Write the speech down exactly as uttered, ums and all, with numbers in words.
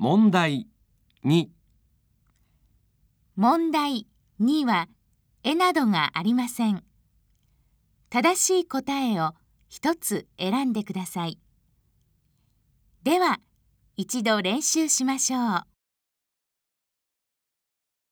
問題に。 問題には絵などがありません。正しい答えを一つ選んでください。では、一度練習しましょう。